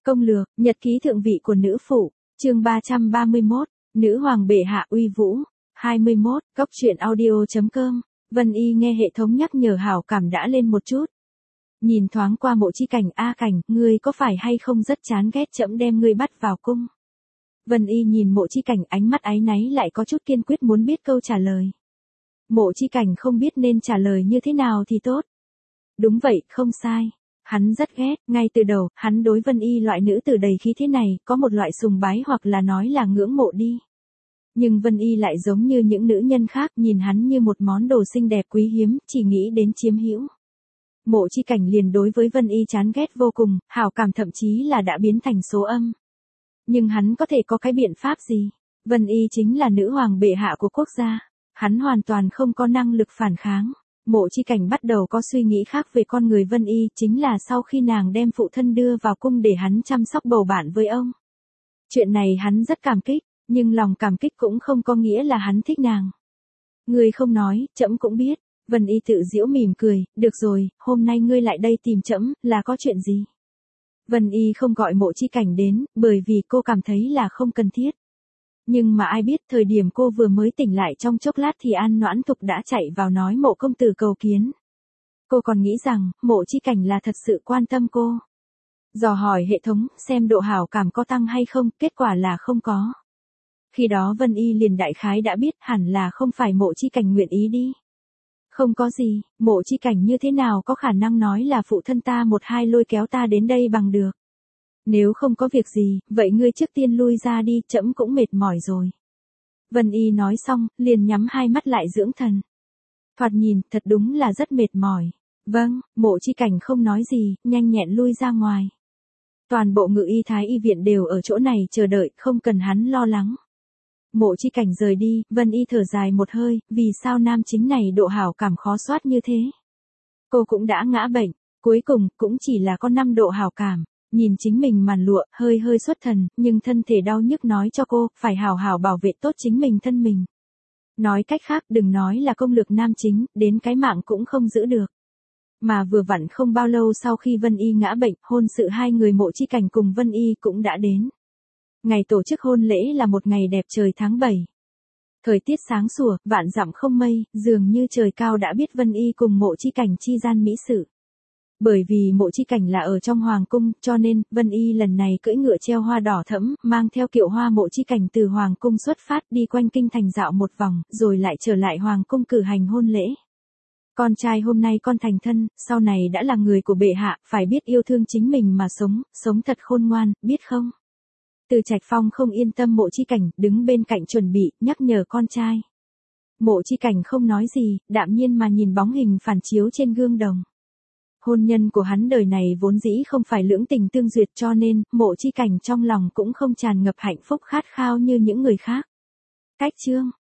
Công lược, nhật ký thượng vị của nữ phụ, chương 331, nữ hoàng bệ hạ uy vũ, 21, góc truyện audio.com, Vân Y nghe hệ thống nhắc nhở hảo cảm đã lên một chút. Nhìn thoáng qua Mộ Chi Cảnh, a Cảnh, ngươi có phải hay không rất chán ghét trẫm đem ngươi bắt vào cung? Vân Y nhìn Mộ Chi Cảnh, ánh mắt áy náy lại có chút kiên quyết muốn biết câu trả lời. Mộ Chi Cảnh không biết nên trả lời như thế nào thì tốt. Đúng vậy, không sai. Hắn rất ghét, ngay từ đầu, hắn đối Vân Y loại nữ tử đầy khí thế này, có một loại sùng bái hoặc là nói là ngưỡng mộ đi. Nhưng Vân Y lại giống như những nữ nhân khác, nhìn hắn như một món đồ xinh đẹp quý hiếm, chỉ nghĩ đến chiếm hữu. Mộ Chi Cảnh liền đối với Vân Y chán ghét vô cùng, hảo cảm thậm chí là đã biến thành số âm. Nhưng hắn có thể có cái biện pháp gì? Vân Y chính là nữ hoàng bệ hạ của quốc gia. Hắn hoàn toàn không có năng lực phản kháng. Mộ Chi Cảnh bắt đầu có suy nghĩ khác về con người Vân Y, chính là sau khi nàng đem phụ thân đưa vào cung để hắn chăm sóc bầu bạn với ông. Chuyện này hắn rất cảm kích, nhưng lòng cảm kích cũng không có nghĩa là hắn thích nàng. Ngươi không nói, trẫm cũng biết. Vân Y tự giễu mỉm cười, được rồi, hôm nay ngươi lại đây tìm trẫm, là có chuyện gì? Vân Y không gọi Mộ Chi Cảnh đến, bởi vì cô cảm thấy là không cần thiết. Nhưng mà ai biết thời điểm cô vừa mới tỉnh lại trong chốc lát thì An Noãn Thục đã chạy vào nói Mộ công tử cầu kiến. Cô còn nghĩ rằng Mộ Chi Cảnh là thật sự quan tâm cô. Dò hỏi hệ thống xem độ hảo cảm có tăng hay không, kết quả là không có. Khi đó Vân Y liền đại khái đã biết hẳn là không phải Mộ Chi Cảnh nguyện ý đi. Không có gì, Mộ Chi Cảnh như thế nào có khả năng nói là phụ thân ta một hai lôi kéo ta đến đây bằng được. Nếu không có việc gì, vậy ngươi trước tiên lui ra đi, trẫm cũng mệt mỏi rồi. Vân Y nói xong, liền nhắm hai mắt lại dưỡng thần. Thoạt nhìn, thật đúng là rất mệt mỏi. Vâng, Mộ Chi Cảnh không nói gì, nhanh nhẹn lui ra ngoài. Toàn bộ Ngự Y Thái Y viện đều ở chỗ này chờ đợi, không cần hắn lo lắng. Mộ Chi Cảnh rời đi, Vân Y thở dài một hơi, vì sao nam chính này độ hảo cảm khó soát như thế? Cô cũng đã ngã bệnh, cuối cùng, cũng chỉ là có 5 độ hảo cảm. Nhìn chính mình màn lụa, hơi hơi xuất thần, nhưng thân thể đau nhức nói cho cô, phải hảo hảo bảo vệ tốt chính mình thân mình. Nói cách khác, đừng nói là công lược nam chính, đến cái mạng cũng không giữ được. Mà vừa vặn không bao lâu sau khi Vân Y ngã bệnh, hôn sự hai người Mộ Chi Cảnh cùng Vân Y cũng đã đến. Ngày tổ chức hôn lễ là một ngày đẹp trời tháng 7. Thời tiết sáng sủa, vạn dặm không mây, dường như trời cao đã biết Vân Y cùng Mộ Chi Cảnh chi gian mỹ sự. Bởi vì Mộ Chi Cảnh là ở trong hoàng cung, cho nên, Vân Y lần này cưỡi ngựa treo hoa đỏ thẫm, mang theo kiệu hoa Mộ Chi Cảnh từ hoàng cung xuất phát đi quanh kinh thành dạo một vòng, rồi lại trở lại hoàng cung cử hành hôn lễ. Con trai hôm nay con thành thân, sau này đã là người của bệ hạ, phải biết yêu thương chính mình mà sống, sống thật khôn ngoan, biết không? Từ Trạch Phong không yên tâm Mộ Chi Cảnh, đứng bên cạnh chuẩn bị, nhắc nhở con trai. Mộ Chi Cảnh không nói gì, đạm nhiên mà nhìn bóng hình phản chiếu trên gương đồng. Hôn nhân của hắn đời này vốn dĩ không phải lưỡng tình tương duyệt, cho nên, Mộ Chi Cảnh trong lòng cũng không tràn ngập hạnh phúc khát khao như những người khác. Cách chương,